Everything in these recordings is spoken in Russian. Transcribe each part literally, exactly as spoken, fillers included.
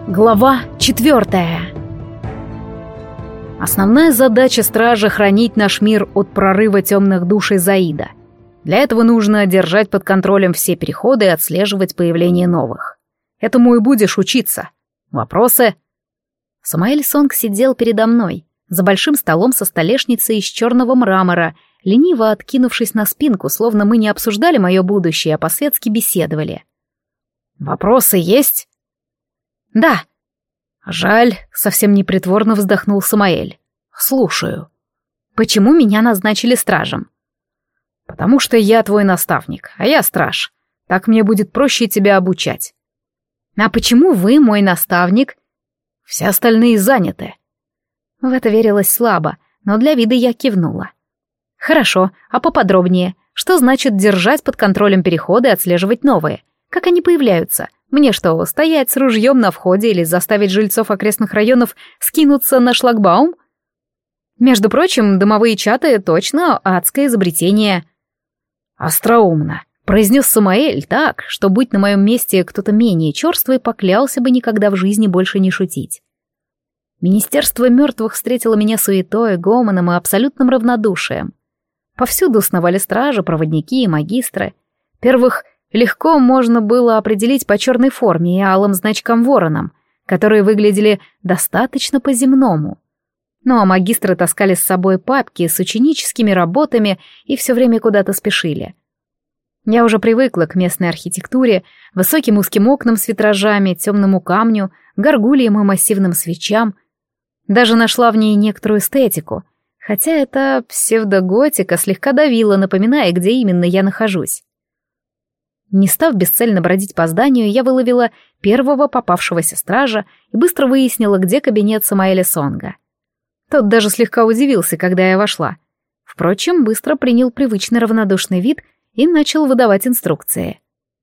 Глава четвертая. Основная задача стража — хранить наш мир от прорыва темных душ Изаида. Для этого нужно держать под контролем все переходы и отслеживать появление новых. Этому и будешь учиться. Вопросы? Самаэль Сонг сидел передо мной, за большим столом со столешницей из черного мрамора, лениво откинувшись на спинку, словно мы не обсуждали мое будущее, а по-светски беседовали. «Вопросы есть?» «Да». «Жаль», — совсем непритворно вздохнул Самаэль. «Слушаю». «Почему меня назначили стражем?» «Потому что я твой наставник, а я страж. Так мне будет проще тебя обучать». «А почему вы мой наставник?» «Все остальные заняты». В это верилось слабо, но для вида я кивнула. «Хорошо, а поподробнее? Что значит держать под контролем переходы и отслеживать новые? Как они появляются? Мне что, стоять с ружьем на входе или заставить жильцов окрестных районов скинуться на шлагбаум? Между прочим, дымовые чаты точно адское изобретение». «Остроумно», — произнес Самаэль так, что, будь на моем месте кто-то менее черствый, поклялся бы никогда в жизни больше не шутить. Министерство мертвых встретило меня суетой, гомоном и абсолютным равнодушием. Повсюду сновали стражи, проводники и магистры. Первых легко можно было определить по черной форме и алым значкам-воронам, которые выглядели достаточно по-земному. Ну а магистры таскали с собой папки с ученическими работами и все время куда-то спешили. Я уже привыкла к местной архитектуре, высоким узким окнам с витражами, темному камню, горгульям и массивным свечам. Даже нашла в ней некоторую эстетику, хотя эта псевдоготика слегка давила, напоминая, где именно я нахожусь. Не став бесцельно бродить по зданию, я выловила первого попавшегося стража и быстро выяснила, где кабинет Самаэля Сонга. Тот даже слегка удивился, когда я вошла. Впрочем, быстро принял привычный равнодушный вид и начал выдавать инструкции.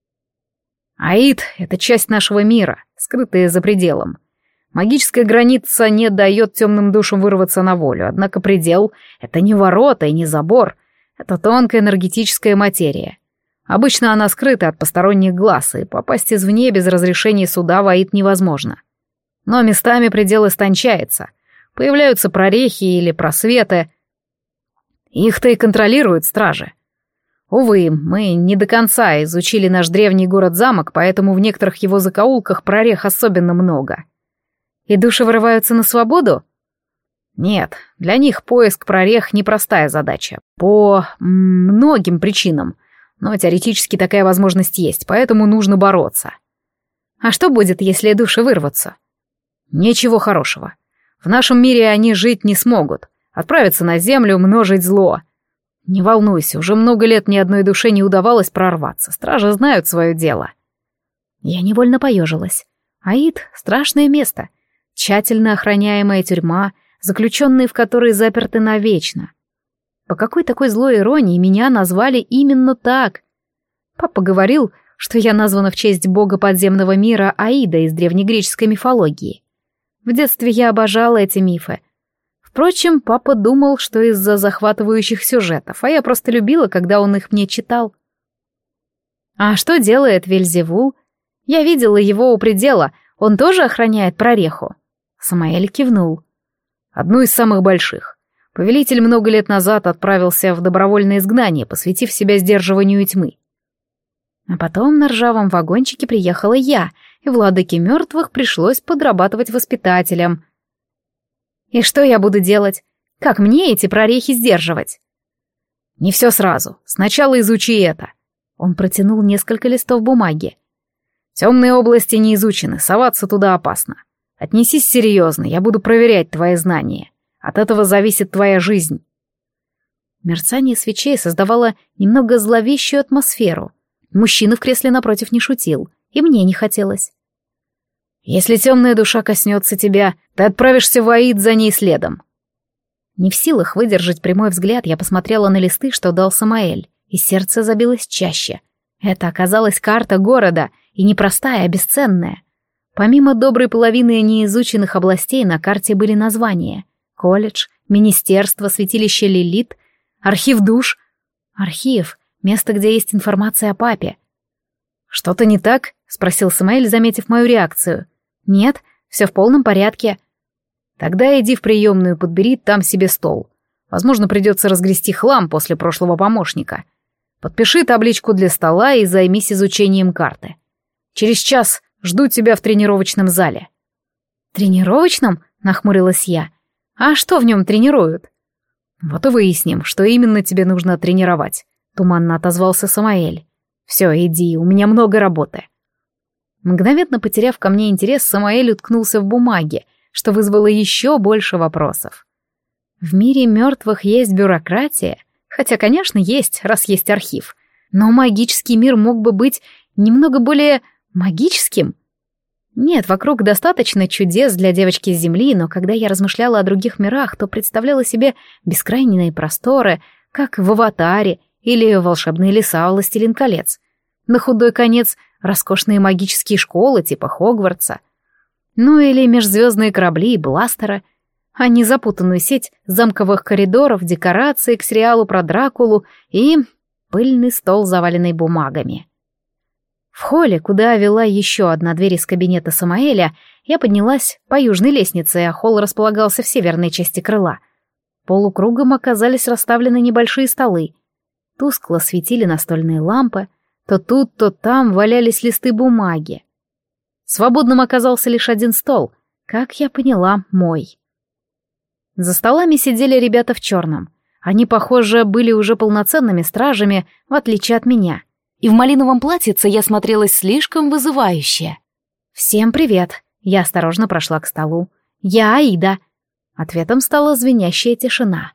«Аид — это часть нашего мира, скрытая за пределом. Магическая граница не дает темным душам вырваться на волю, однако предел — это не ворота и не забор, это тонкая энергетическая материя. Обычно она скрыта от посторонних глаз, и попасть извне без разрешения суда в Аид невозможно. Но местами предел истончается, появляются прорехи или просветы. Их-то и контролируют стражи. Увы, мы не до конца изучили наш древний город-замок, поэтому в некоторых его закоулках прорех особенно много. И души вырываются на свободу? Нет, для них поиск прорех — непростая задача. По м, многим причинам. Но теоретически такая возможность есть, поэтому нужно бороться. А что будет, если души вырвутся? Ничего хорошего. В нашем мире они жить не смогут. Отправиться на землю, множить зло. Не волнуйся, уже много лет ни одной душе не удавалось прорваться. Стражи знают свое дело. Я невольно поежилась. Аид — страшное место. Тщательно охраняемая тюрьма, заключенные в которой заперты навечно. По какой такой злой иронии меня назвали именно так? Папа говорил, что я названа в честь бога подземного мира Аида из древнегреческой мифологии. В детстве я обожала эти мифы. Впрочем, папа думал, что из-за захватывающих сюжетов, а я просто любила, когда он их мне читал. А что делает Вельзевул? Я видела его у предела, он тоже охраняет прореху? Самаэль кивнул. Одну из самых больших. Повелитель много лет назад отправился в добровольное изгнание, посвятив себя сдерживанию тьмы. А потом на ржавом вагончике приехала я, и владыке мертвых пришлось подрабатывать воспитателем. И что я буду делать? Как мне эти прорехи сдерживать? Не все сразу. Сначала изучи это. Он протянул несколько листов бумаги. Темные области не изучены, соваться туда опасно. Отнесись серьезно, я буду проверять твои знания. От этого зависит твоя жизнь. Мерцание свечей создавало немного зловещую атмосферу. Мужчина в кресле напротив не шутил, и мне не хотелось. Если темная душа коснется тебя, ты отправишься в Аид за ней следом. Не в силах выдержать прямой взгляд, я посмотрела на листы, что дал Самаэль, и сердце забилось чаще. Это оказалась карта города, и не простая, а бесценная. Помимо доброй половины неизученных областей на карте были названия: колледж, министерство, святилище Лилит, архив душ. Архив — место, где есть информация о папе. «Что-то не так?» — спросил Самаэль, заметив мою реакцию. «Нет, Все в полном порядке. Тогда иди в приемную, подбери там себе стол. Возможно, придется разгрести хлам после прошлого помощника. Подпиши табличку для стола и займись изучением карты. Через час жду тебя в тренировочном зале». «Тренировочном?» — нахмурилась я. «А что в нем тренируют?» «Вот и выясним, что именно тебе нужно тренировать», — туманно отозвался Самаэль. «Все, иди, у меня много работы». Мгновенно потеряв ко мне интерес, Самаэль уткнулся в бумаге, что вызвало еще больше вопросов. В мире мертвых есть бюрократия, хотя, конечно, есть, раз есть архив, но магический мир мог бы быть немного более магическим. Нет, вокруг достаточно чудес для девочки с Земли, но когда я размышляла о других мирах, то представляла себе бескрайние просторы, как в «Аватаре» или волшебные леса «Властелин колец». На худой конец роскошные магические школы типа Хогвартса. Ну или межзвездные корабли и бластеры, а не запутанную сеть замковых коридоров, декораций к сериалу про Дракулу и пыльный стол, заваленный бумагами. В холле, куда вела еще одна дверь из кабинета Самаэля, я поднялась по южной лестнице, а холл располагался в северной части крыла. Полукругом оказались расставлены небольшие столы. Тускло светили настольные лампы, то тут, то там валялись листы бумаги. Свободным оказался лишь один стол, как я поняла, мой. За столами сидели ребята в черном. Они, похоже, были уже полноценными стражами, в отличие от меня. И в малиновом платьице я смотрелась слишком вызывающе. «Всем привет!» Я осторожно прошла к столу. «Я Аида!» Ответом стала звенящая тишина.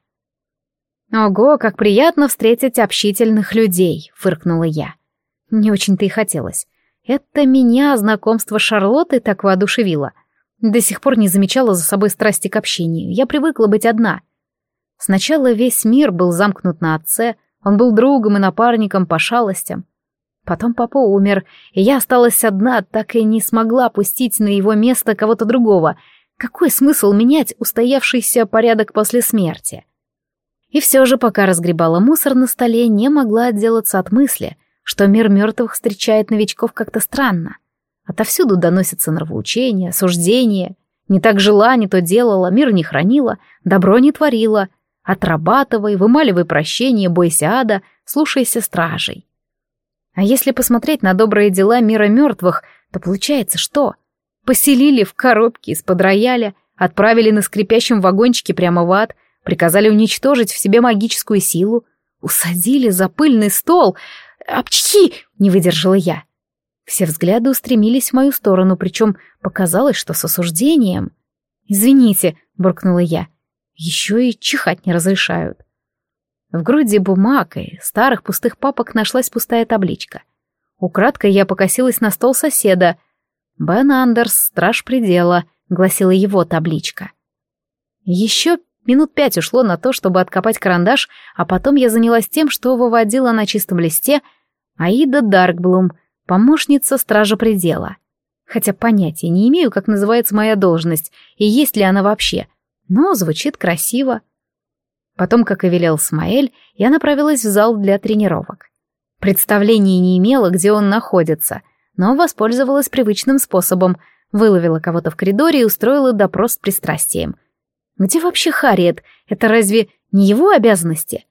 «Ого, как приятно встретить общительных людей!» — фыркнула я. Не очень-то и хотелось. Это меня знакомство с Шарлоттой так воодушевило. До сих пор не замечала за собой страсти к общению. Я привыкла быть одна. Сначала весь мир был замкнут на отце, он был другом и напарником по шалостям. Потом папа умер, и я осталась одна, так и не смогла пустить на его место кого-то другого. Какой смысл менять устоявшийся порядок после смерти? И все же, пока разгребала мусор на столе, не могла отделаться от мысли, что мир мертвых встречает новичков как-то странно. Отовсюду доносятся нравоучения, суждения. Не так жила, не то делала, мир не хранила, добро не творила. Отрабатывай, вымаливай прощение, бойся ада, слушайся стражей. А если посмотреть на добрые дела мира мертвых, то получается что? Поселили в коробке из-под рояля, отправили на скрипящем вагончике прямо в ад, приказали уничтожить в себе магическую силу, усадили за пыльный стол. «Апчхи!» — не выдержала я. Все взгляды устремились в мою сторону, причем показалось, что с осуждением. «Извините», — буркнула я, — «еще и чихать не разрешают». В груди бумаг и старых пустых папок нашлась пустая табличка. Украдкой я покосилась на стол соседа. «Бен Андерс, страж предела», — гласила его табличка. Еще минут пять ушло на то, чтобы откопать карандаш, а потом я занялась тем, что выводила на чистом листе Аида Даркблум, помощница стража предела. Хотя понятия не имею, как называется моя должность и есть ли она вообще, но звучит красиво. Потом, как и велел Самаэль, я направилась в зал для тренировок. Представления не имела, где он находится, но воспользовалась привычным способом, выловила кого-то в коридоре и устроила допрос с пристрастием. Где вообще Харриет? Это разве не его обязанности?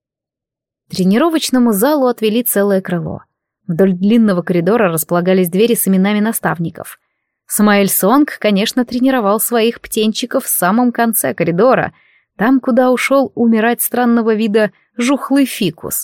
Тренировочному залу отвели целое крыло. Вдоль длинного коридора располагались двери с именами наставников. Самаэль Сонг, конечно, тренировал своих птенчиков в самом конце коридора, там, куда ушел умирать странного вида жухлый фикус.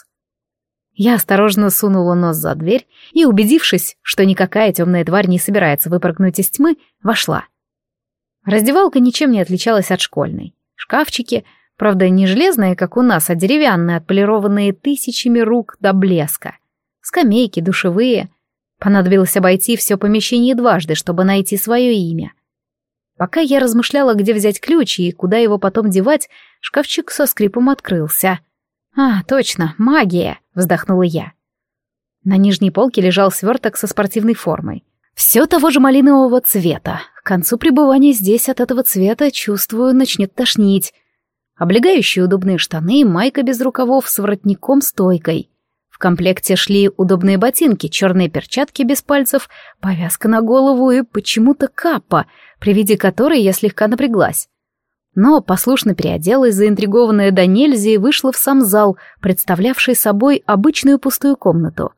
Я осторожно сунула нос за дверь и, убедившись, что никакая темная тварь не собирается выпрыгнуть из тьмы, вошла. Раздевалка ничем не отличалась от школьной. Шкафчики, правда, не железные, как у нас, а деревянные, отполированные тысячами рук до блеска. Скамейки, душевые. Понадобилось обойти все помещение дважды, чтобы найти свое имя. Пока я размышляла, где взять ключ и куда его потом девать, шкафчик со скрипом открылся. «А, точно, магия!» — вздохнула я. На нижней полке лежал сверток со спортивной формой. Все того же малинового цвета. К концу пребывания здесь от этого цвета, чувствую, начнет тошнить. Облегающие удобные штаны, майка без рукавов с воротником-стойкой. В В комплекте шли удобные ботинки, черные перчатки без пальцев, повязка на голову и почему-то капа, при виде которой я слегка напряглась. Но послушно переоделась, заинтригованная до нельзя, и вышла в сам зал, представлявший собой обычную пустую комнату.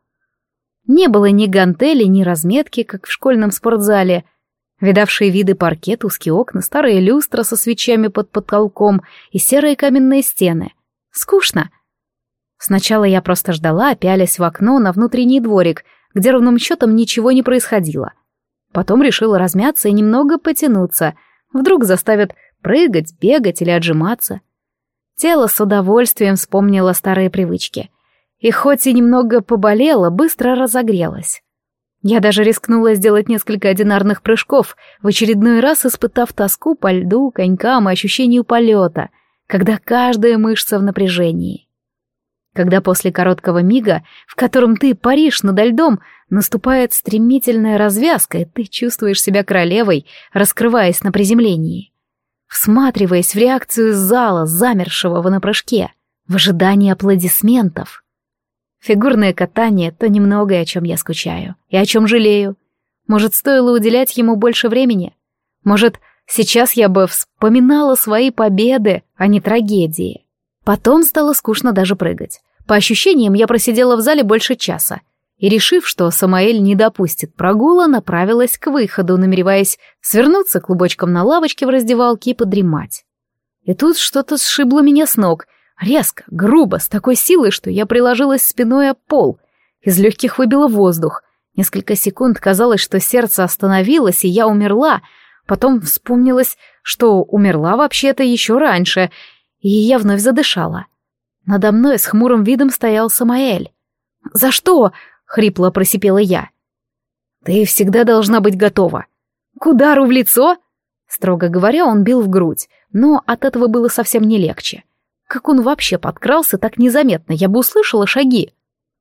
Не было ни гантели, ни разметки, как в школьном спортзале. Видавшие виды паркет, узкие окна, старые люстра со свечами под потолком и серые каменные стены. Скучно. Сначала я просто ждала, пялясь в окно на внутренний дворик, где ровным счетом ничего не происходило. Потом решила размяться и немного потянуться. Вдруг заставят прыгать, бегать или отжиматься. Тело с удовольствием вспомнило старые привычки. И хоть и немного поболело, быстро разогрелось. Я даже рискнула сделать несколько одинарных прыжков, в очередной раз испытав тоску по льду, конькам и ощущению полета, когда каждая мышца в напряжении. Когда после короткого мига, в котором ты паришь над льдом, наступает стремительная развязка, и ты чувствуешь себя королевой, раскрываясь на приземлении, всматриваясь в реакцию зала, замершего на прыжке, в ожидании аплодисментов. Фигурное катание — то немногое, о чем я скучаю, и о чем жалею. Может, стоило уделять ему больше времени? Может, сейчас я бы вспоминала свои победы, а не трагедии? Потом стало скучно даже прыгать. По ощущениям, я просидела в зале больше часа, и, решив, что Самаэль не допустит прогула, направилась к выходу, намереваясь свернуться клубочком на лавочке в раздевалке и подремать. И тут что-то сшибло меня с ног, резко, грубо, с такой силой, что я приложилась спиной о пол. Из легких выбило воздух. Несколько секунд казалось, что сердце остановилось, и я умерла. Потом вспомнилось, что умерла вообще-то еще раньше, и я вновь задышала. Надо мной с хмурым видом стоял Самаэль. «За что?» — хрипло просипела я. «Ты всегда должна быть готова». «К удару в лицо?» Строго говоря, он бил в грудь, но от этого было совсем не легче. Как он вообще подкрался так незаметно, я бы услышала шаги.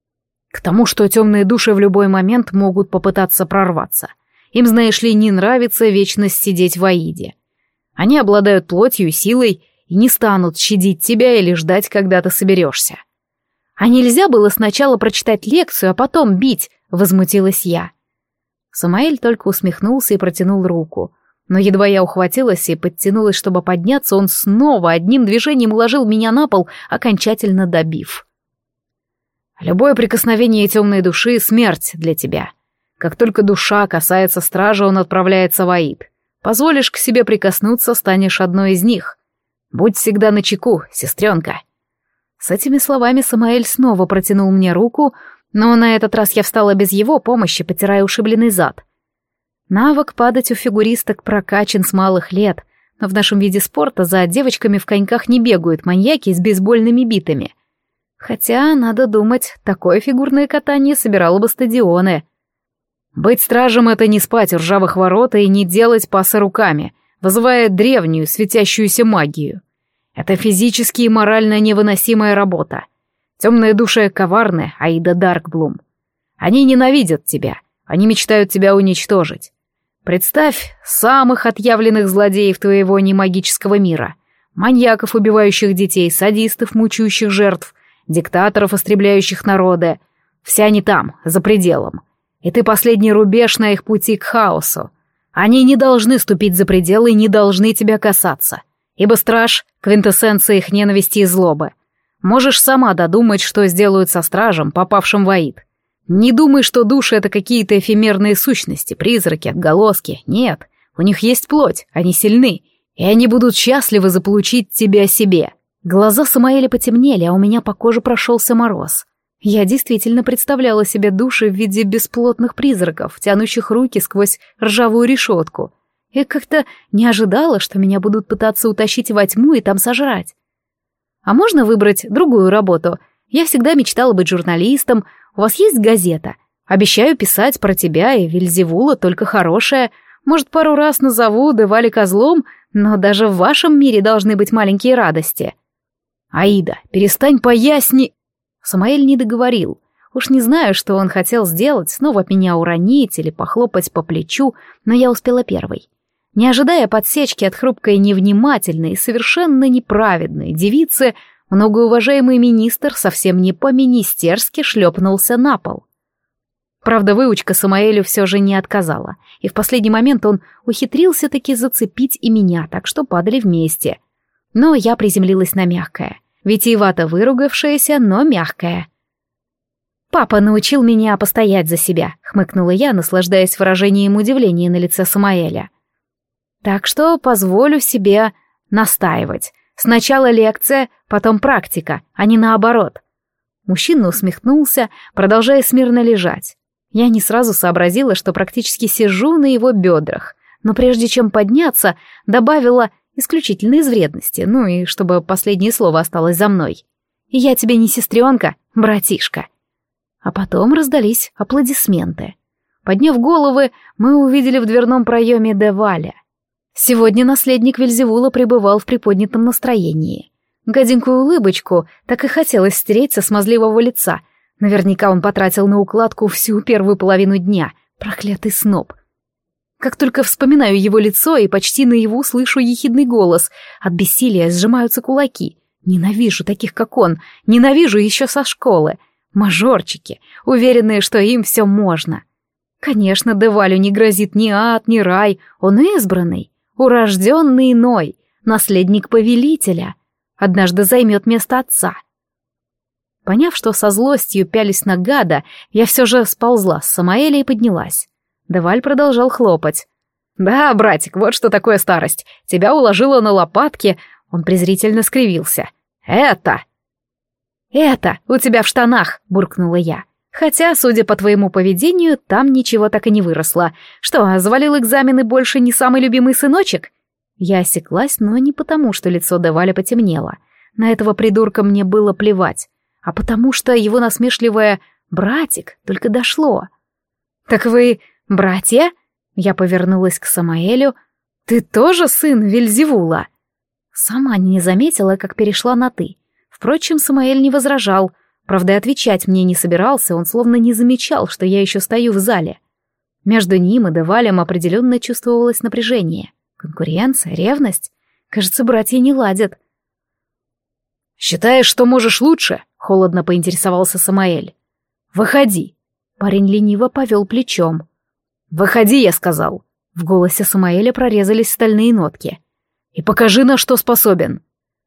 К тому, что темные души в любой момент могут попытаться прорваться. Им, знаешь ли, не нравится вечно сидеть в Аиде. Они обладают плотью и силой, и не станут щадить тебя или ждать, когда ты соберешься. А нельзя было сначала прочитать лекцию, а потом бить, возмутилась я. Самаэль только усмехнулся и протянул руку. Но едва я ухватилась и подтянулась, чтобы подняться, он снова одним движением уложил меня на пол, окончательно добив. Любое прикосновение темной души — смерть для тебя. Как только душа касается стража, он отправляется в Аид. Позволишь к себе прикоснуться, станешь одной из них. Будь всегда начеку, сестренка. С этими словами Самаэль снова протянул мне руку, но на этот раз я встала без его помощи, потирая ушибленный зад. Навык падать у фигуристок прокачан с малых лет, но в нашем виде спорта за девочками в коньках не бегают маньяки с бейсбольными битами. Хотя, надо думать, такое фигурное катание собирало бы стадионы. Быть стражем — это не спать у ржавых ворот и не делать пасы руками, вызывая древнюю светящуюся магию. Это физически и морально невыносимая работа. Темные души коварны, Аида Даркблум. Они ненавидят тебя, они мечтают тебя уничтожить. Представь самых отъявленных злодеев твоего немагического мира. Маньяков, убивающих детей, садистов, мучающих жертв, диктаторов, истребляющих народы. Все они там, за пределом. И ты последний рубеж на их пути к хаосу. Они не должны ступить за пределы и не должны тебя касаться. Ибо страж — квинтэссенция их ненависти и злобы. Можешь сама додумать, что сделают со стражем, попавшим в Аид. Не думай, что души — это какие-то эфемерные сущности, призраки, отголоски. Нет, у них есть плоть, они сильны, и они будут счастливы заполучить тебя себе. Глаза Самаэля потемнели, а у меня по коже прошелся мороз. Я действительно представляла себе души в виде бесплотных призраков, тянущих руки сквозь ржавую решетку, и как-то не ожидала, что меня будут пытаться утащить во тьму и там сожрать. А можно выбрать другую работу? Я всегда мечтала быть журналистом. У вас есть газета? Обещаю писать про тебя и Вельзевула только хорошее. Может, пару раз назову Девали козлом, но даже в вашем мире должны быть маленькие радости. Аида, перестань поясни... Самаэль не договорил. Уж не знаю, что он хотел сделать, снова меня уронить или похлопать по плечу, но я успела первой. Не ожидая подсечки от хрупкой, невнимательной и совершенно неправедной девицы, многоуважаемый министр совсем не по-министерски шлепнулся на пол. Правда, выучка Самаэлю все же не отказала, и в последний момент он ухитрился таки зацепить и меня, так что падали вместе. Но я приземлилась на мягкое, витиевато выругавшееся, но мягкое. «Папа научил меня постоять за себя», — хмыкнула я, наслаждаясь выражением удивления на лице Самаэля. «Так что позволю себе настаивать. Сначала лекция, потом практика, а не наоборот». Мужчина усмехнулся, продолжая смирно лежать. Я не сразу сообразила, что практически сижу на его бедрах, но прежде чем подняться, добавила исключительно из вредности, ну и чтобы последнее слово осталось за мной. «Я тебе не сестренка, братишка». А потом раздались аплодисменты. Подняв головы, мы увидели в дверном проеме Деваля. Сегодня наследник Вельзевула пребывал в приподнятом настроении. Гаденькую улыбочку так и хотелось стереть со смазливого лица. Наверняка он потратил на укладку всю первую половину дня. Проклятый сноб. Как только вспоминаю его лицо и почти наяву слышу ехидный голос, от бессилия сжимаются кулаки. Ненавижу таких, как он. Ненавижу еще со школы. Мажорчики, уверенные, что им все можно. Конечно, Девалю не грозит ни ад, ни рай. Он избранный, урожденный иной, наследник повелителя. Однажды займет место отца. Поняв, что со злостью пялись на гада, я все же сползла с Самаэля и поднялась. Деваль продолжал хлопать. «Да, братик, вот что такое старость. Тебя уложило на лопатки». Он презрительно скривился. «Это...» «Это у тебя в штанах», — буркнула я. «Хотя, судя по твоему поведению, там ничего так и не выросло. Что, завалил экзамены больше не самый любимый сыночек?» Я осеклась, но не потому, что лицо Деваля потемнело. На этого придурка мне было плевать, а потому что его насмешливое «братик» только дошло. «Так вы братья?» Я повернулась к Самаэлю. «Ты тоже сын Вельзевула?» Сама не заметила, как перешла на «ты». Впрочем, Самаэль не возражал. Правда, и отвечать мне не собирался, он словно не замечал, что я еще стою в зале. Между ним и Девалем определенно чувствовалось напряжение. Конкуренция, ревность. Кажется, братья не ладят. «Считаешь, что можешь лучше?» — холодно поинтересовался Самаэль. «Выходи». Парень лениво повел плечом. «Выходи, я сказал». В голосе Самаэля прорезались стальные нотки. «И покажи, на что способен».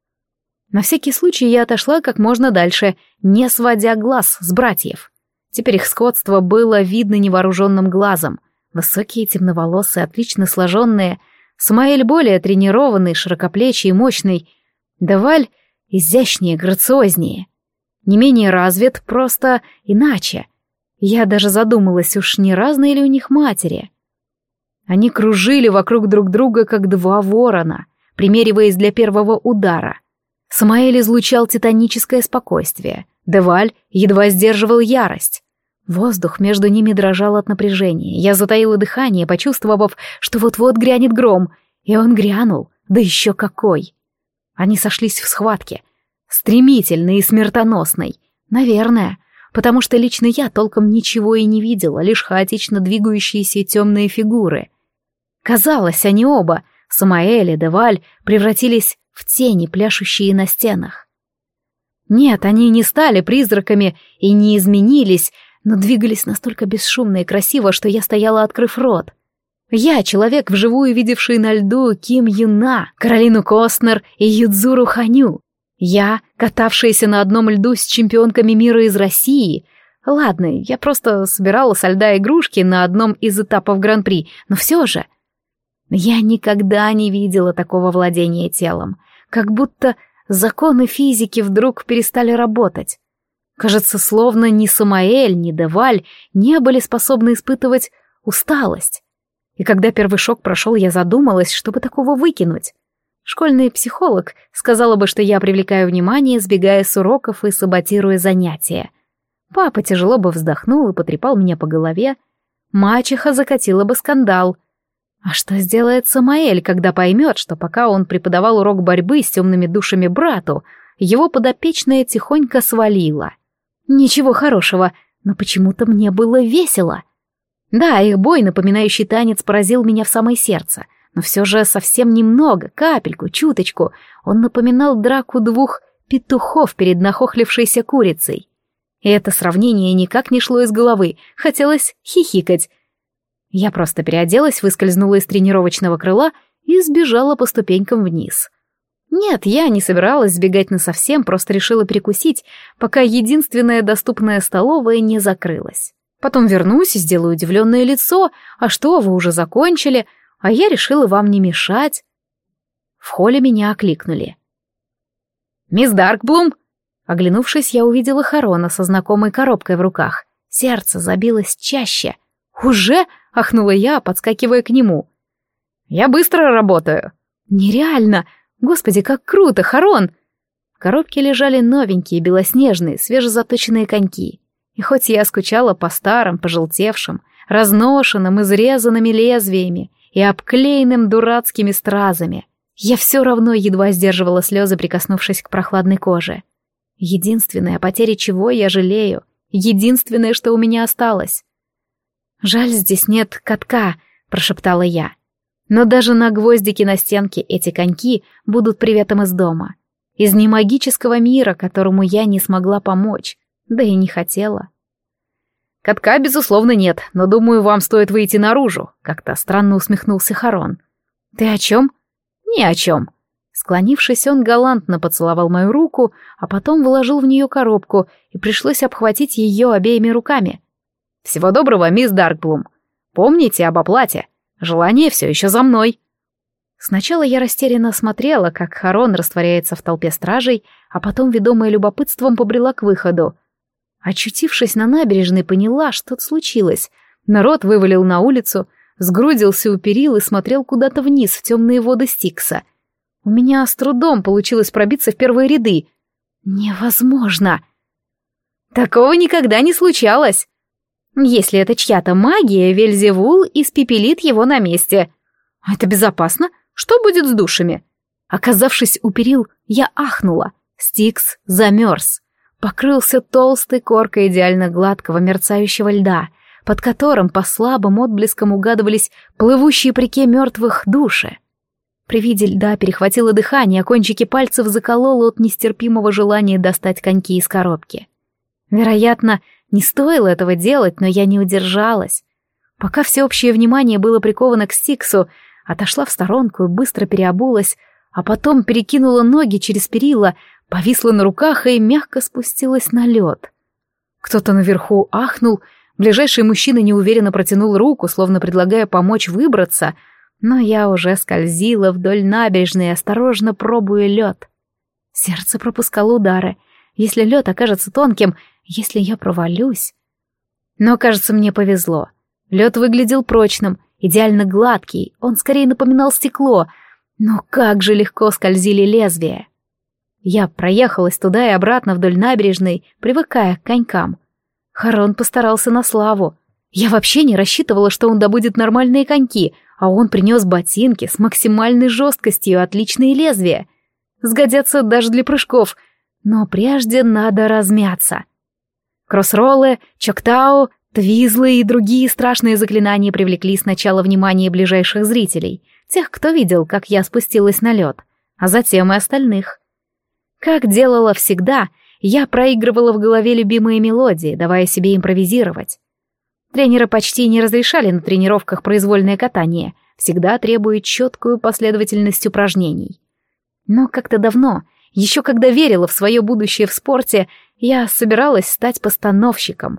На всякий случай я отошла как можно дальше, не сводя глаз с братьев. Теперь их сходство было видно невооруженным глазом. Высокие, темноволосые, отлично сложенные. Самаэль более тренированный, широкоплечий и мощный. Деваль изящнее, грациознее. Не менее развит, просто иначе. Я даже задумалась, уж не разные ли у них матери. Они кружили вокруг друг друга, как два ворона, примериваясь для первого удара. Самаэль излучал титаническое спокойствие. Деваль едва сдерживал ярость. Воздух между ними дрожал от напряжения. Я затаила дыхание, почувствовав, что вот-вот грянет гром. И он грянул, да еще какой! Они сошлись в схватке. Стремительной и смертоносной. Наверное, потому что лично я толком ничего и не видела, лишь хаотично двигающиеся темные фигуры. Казалось, они оба, Самаэль и Деваль, превратились в тени, пляшущие на стенах. Нет, они не стали призраками и не изменились, но двигались настолько бесшумно и красиво, что я стояла, открыв рот. Я, человек, вживую видевший на льду Ким Юна, Каролину Костнер и Юдзуру Ханю. Я, катавшаяся на одном льду с чемпионками мира из России. Ладно, я просто собирала со льда игрушки на одном из этапов Гран-при, но все же... Я никогда не видела такого владения телом, как будто законы физики вдруг перестали работать. Кажется, словно ни Самаэль, ни Деваль не были способны испытывать усталость. И когда первый шок прошел, я задумалась, чтобы такого выкинуть. Школьный психолог сказала бы, что я привлекаю внимание, сбегая с уроков и саботируя занятия. Папа тяжело бы вздохнул и потрепал меня по голове. Мачеха закатила бы скандал. А что сделает Самаэль, когда поймет, что пока он преподавал урок борьбы с темными душами брату, его подопечная тихонько свалила? Ничего хорошего, но почему-то мне было весело. Да, их бой, напоминающий танец, поразил меня в самое сердце, но все же совсем немного, капельку, чуточку. Он напоминал драку двух петухов перед нахохлившейся курицей. И это сравнение никак не шло из головы, хотелось хихикать. Я просто переоделась, выскользнула из тренировочного крыла и сбежала по ступенькам вниз. Нет, я не собиралась сбегать насовсем, просто решила перекусить, пока единственная доступная столовая не закрылась. Потом вернусь и сделаю удивленное лицо. А что, вы уже закончили? А я решила вам не мешать. В холле меня окликнули. «Мисс Даркблум!» Оглянувшись, я увидела Харона со знакомой коробкой в руках. Сердце забилось чаще. «Уже?» — ахнула я, подскакивая к нему. «Я быстро работаю». «Нереально! Господи, как круто, Харон!» В коробке лежали новенькие, белоснежные, свежезаточенные коньки. И хоть я скучала по старым, пожелтевшим, разношенным, изрезанными лезвиями и обклеенным дурацкими стразами, я все равно едва сдерживала слезы, прикоснувшись к прохладной коже. Единственное, о потере чего я жалею, единственное, что у меня осталось. «Жаль, здесь нет катка», — прошептала я. «Но даже на гвоздике на стенке эти коньки будут приветом из дома. Из немагического мира, которому я не смогла помочь, да и не хотела». «Катка, безусловно, нет, но, думаю, вам стоит выйти наружу», — как-то странно усмехнулся Харон. «Ты о чем?» «Ни о чем». Склонившись, он галантно поцеловал мою руку, а потом вложил в нее коробку, и пришлось обхватить ее обеими руками. «Всего доброго, мисс Даркблум. Помните об оплате. Желание все еще за мной». Сначала я растерянно смотрела, как Харон растворяется в толпе стражей, а потом, ведомая любопытством, побрела к выходу. Очутившись на набережной, поняла, что-то случилось. Народ вывалил на улицу, сгрудился у перил и смотрел куда-то вниз в темные воды Стикса. У меня с трудом получилось пробиться в первые ряды. Невозможно. Такого никогда не случалось. Если это чья-то магия, Вельзевул испепелит его на месте. А это безопасно? Что будет с душами? Оказавшись у перил, я ахнула. Стикс замерз. Покрылся толстой коркой идеально гладкого мерцающего льда, под которым по слабым отблескам угадывались плывущие по реке мертвых души. При виде льда перехватило дыхание, а кончики пальцев закололо от нестерпимого желания достать коньки из коробки. Вероятно, не стоило этого делать, но я не удержалась. Пока всеобщее внимание было приковано к Стиксу, отошла в сторонку и быстро переобулась, а потом перекинула ноги через перила, повисла на руках и мягко спустилась на лед. Кто-то наверху ахнул, ближайший мужчина неуверенно протянул руку, словно предлагая помочь выбраться, но я уже скользила вдоль набережной, осторожно пробуя лед. Сердце пропускало удары. Если лед окажется тонким, если я провалюсь... Но, кажется, мне повезло. Лед выглядел прочным, идеально гладкий, он скорее напоминал стекло, но как же легко скользили лезвия. Я проехалась туда и обратно вдоль набережной, привыкая к конькам. Харон постарался на славу. Я вообще не рассчитывала, что он добудет нормальные коньки, а он принес ботинки с максимальной жесткостью и отличные лезвия. Сгодятся даже для прыжков, но прежде надо размяться. Кроссроллы, чоктау, твизлы и другие страшные заклинания привлекли сначала внимание ближайших зрителей, тех, кто видел, как я спустилась на лед, а затем и остальных. Как делала всегда, я проигрывала в голове любимые мелодии, давая себе импровизировать. Тренеры почти не разрешали на тренировках произвольное катание, всегда требуя четкую последовательность упражнений. Но как-то давно, еще когда верила в свое будущее в спорте, я собиралась стать постановщиком.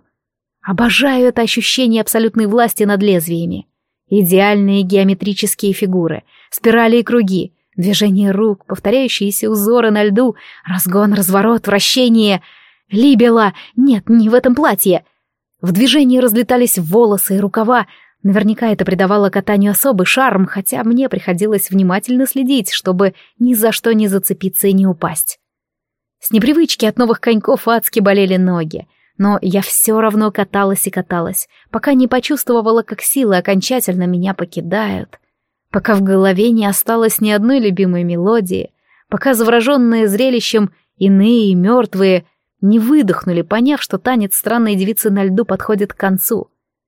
Обожаю это ощущение абсолютной власти над лезвиями. Идеальные геометрические фигуры, спирали и круги, движения рук, повторяющиеся узоры на льду, разгон, разворот, вращение. Либела, нет, не в этом платье. В движении разлетались волосы и рукава. Наверняка это придавало катанию особый шарм, хотя мне приходилось внимательно следить, чтобы ни за что не зацепиться и не упасть. С непривычки от новых коньков адски болели ноги, но я все равно каталась и каталась, пока не почувствовала, как силы окончательно меня покидают, пока в голове не осталось ни одной любимой мелодии, пока завороженные зрелищем иные и мертвые не выдохнули, поняв, что танец странной девицы на льду подходит к концу.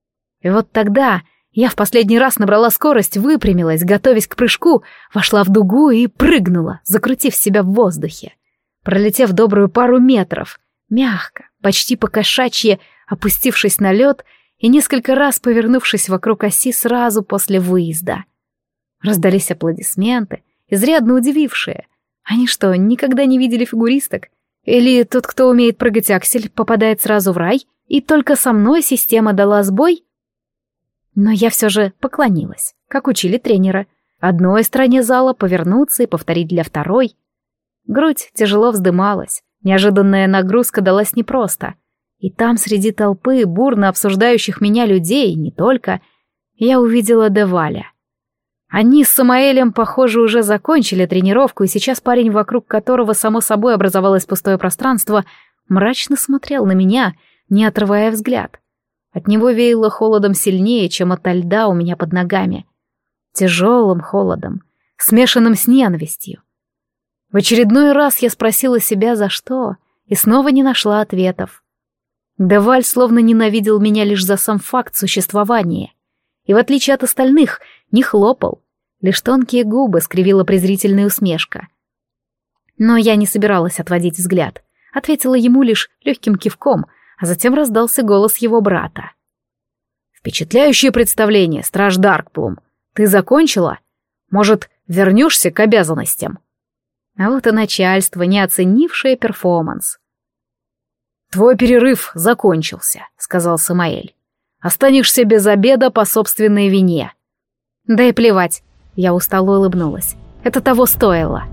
И вот тогда я в последний раз набрала скорость, выпрямилась, готовясь к прыжку, вошла в дугу и прыгнула, закрутив себя в воздухе. пролетев добрую пару метров, мягко, почти по-кошачьи, опустившись на лед и несколько раз повернувшись вокруг оси сразу после выезда. Раздались аплодисменты, изрядно удивившие. Они что, никогда не видели фигуристок? Или тот, кто умеет прыгать аксель, попадает сразу в рай, и только со мной система дала сбой? Но я все же поклонилась, как учили тренера. Одной стороне зала повернуться и повторить для второй. Грудь тяжело вздымалась, неожиданная нагрузка далась непросто. И там, среди толпы, бурно обсуждающих меня людей, не только, я увидела Деваля. Они с Самаэлем, похоже, уже закончили тренировку, и сейчас парень, вокруг которого само собой образовалось пустое пространство, мрачно смотрел на меня, не отрывая взгляд. От него веяло холодом сильнее, чем ото льда у меня под ногами. Тяжелым холодом, смешанным с ненавистью. В очередной раз я спросила себя, за что, и снова не нашла ответов. Деваль словно ненавидел меня лишь за сам факт существования. И в отличие от остальных, не хлопал. Лишь тонкие губы скривила презрительная усмешка. Но я не собиралась отводить взгляд. Ответила ему лишь легким кивком, а затем раздался голос его брата. «Впечатляющее представление, страж Даркблум. Ты закончила? Может, вернешься к обязанностям?» А вот и начальство, не оценившее перформанс. «Твой перерыв закончился», — сказал Самаэль. «Останешься без обеда по собственной вине». «Да и плевать», — я устало улыбнулась. «Это того стоило».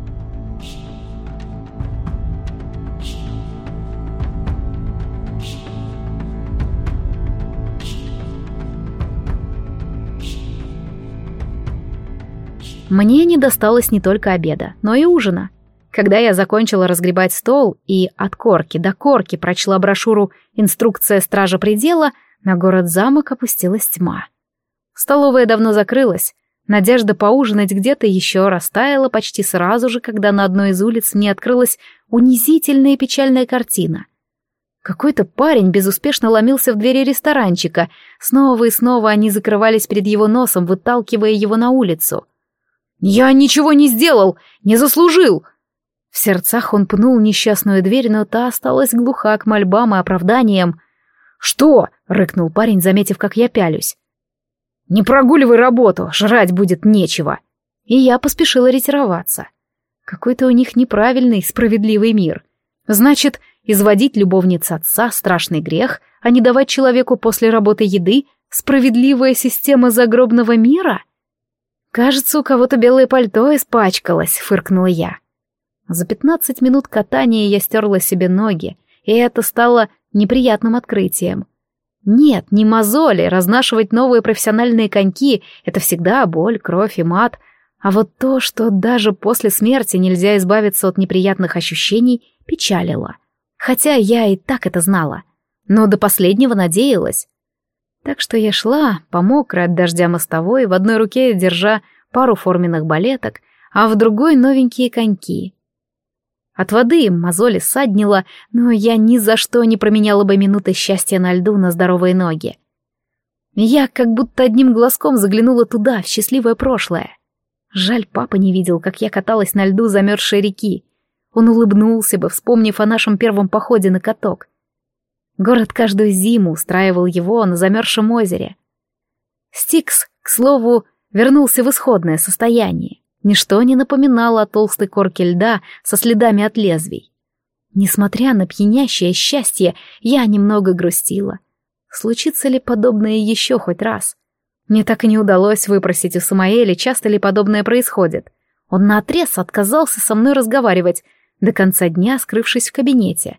Мне не досталось не только обеда, но и ужина. Когда я закончила разгребать стол и от корки до корки прочла брошюру «Инструкция стража предела», на город-замок опустилась тьма. Столовая давно закрылась. Надежда поужинать где-то еще растаяла почти сразу же, когда на одной из улиц мне открылась унизительная и печальная картина. Какой-то парень безуспешно ломился в двери ресторанчика. Снова и снова они закрывались перед его носом, выталкивая его на улицу. «Я ничего не сделал! Не заслужил!» В сердцах он пнул несчастную дверь, но та осталась глуха к мольбам и оправданиям. «Что?» — рыкнул парень, заметив, как я пялюсь. «Не прогуливай работу, жрать будет нечего!» И я поспешила ретироваться. Какой-то у них неправильный, справедливый мир. Значит, изводить любовниц отца — страшный грех, а не давать человеку после работы еды — справедливая система загробного мира? «Кажется, у кого-то белое пальто испачкалось», — фыркнула я. За пятнадцать минут катания я стерла себе ноги, и это стало неприятным открытием. Нет, не мозоли, разнашивать новые профессиональные коньки — это всегда боль, кровь и мат, а вот то, что даже после смерти нельзя избавиться от неприятных ощущений, печалило. Хотя я и так это знала, но до последнего надеялась. Так что я шла по мокрой от дождя мостовой, в одной руке держа пару форменных балеток, а в другой новенькие коньки. От воды мозоли ссаднило, но я ни за что не променяла бы минуты счастья на льду на здоровые ноги. Я как будто одним глазком заглянула туда, в счастливое прошлое. Жаль, папа не видел, как я каталась на льду замерзшей реки. Он улыбнулся бы, вспомнив о нашем первом походе на каток. Город каждую зиму устраивал его на замерзшем озере. Стикс, к слову, вернулся в исходное состояние. Ничто не напоминало о толстой корке льда со следами от лезвий. Несмотря на пьянящее счастье, я немного грустила. Случится ли подобное еще хоть раз? Мне так и не удалось выпросить у Самаэля, часто ли подобное происходит. Он наотрез отказался со мной разговаривать, до конца дня скрывшись в кабинете.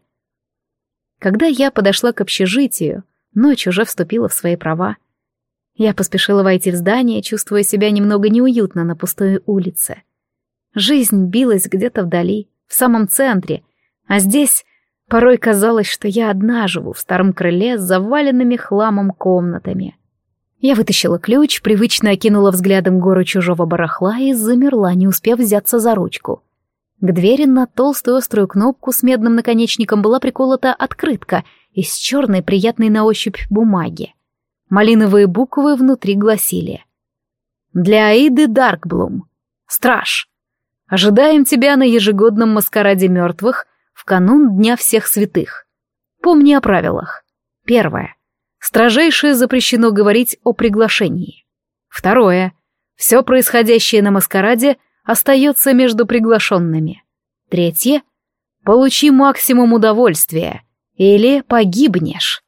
Когда я подошла к общежитию, ночь уже вступила в свои права. Я поспешила войти в здание, чувствуя себя немного неуютно на пустой улице. Жизнь билась где-то вдали, в самом центре, а здесь порой казалось, что я одна живу в старом крыле с заваленными хламом комнатами. Я вытащила ключ, привычно окинула взглядом гору чужого барахла и замерла, не успев взяться за ручку. К двери на толстую острую кнопку с медным наконечником была приколота открытка из черной приятной на ощупь бумаги. Малиновые буквы внутри гласили: «Для Аиды Даркблум. Страж. Ожидаем тебя на ежегодном маскараде мертвых в канун Дня всех святых. Помни о правилах. Первое. Строжайше запрещено говорить о приглашении. Второе. Все происходящее на маскараде остается между приглашенными. Третье. Получи максимум удовольствия, или погибнешь.